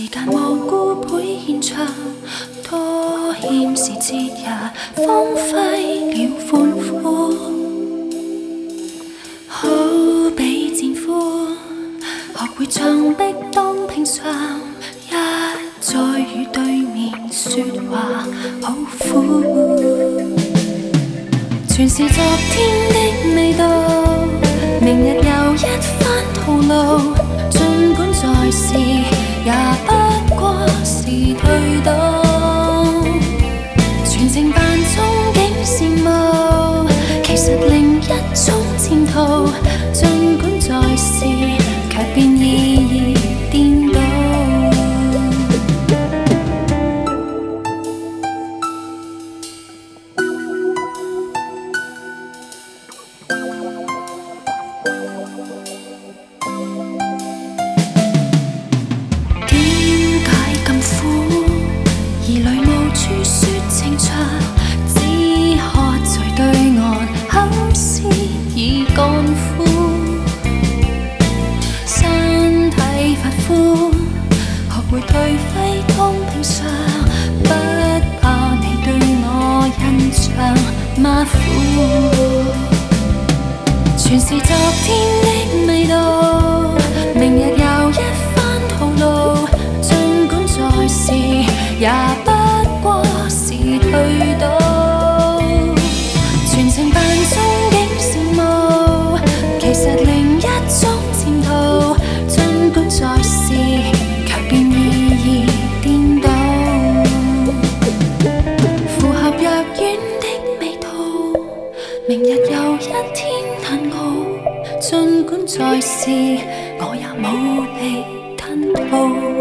時間無故倍延長，多欠時節也荒廢了歡呼，好比戰俘，學會牆壁當屏障，一再與對面說話，好苦。全是昨天的味道，明日又一番徒勞，儘管在試，也不過是退檔，全程扮憧憬羨慕，其實另一種前途，儘管在試，卻變意義顛倒。兒女無處說情長，只喝在對岸，口思已乾枯，身體發膚，學會頹廢當平常，不怕你對我印象馬虎，全是昨天的味道，明日又一番徒勞，儘管在試，也不過是退倒，全程扮憧憬羨慕，其實另一種前途，儘管在試，卻變意義顛倒，符合若願的味道，明日又一天難熬，儘管在試，我也無力吞吐。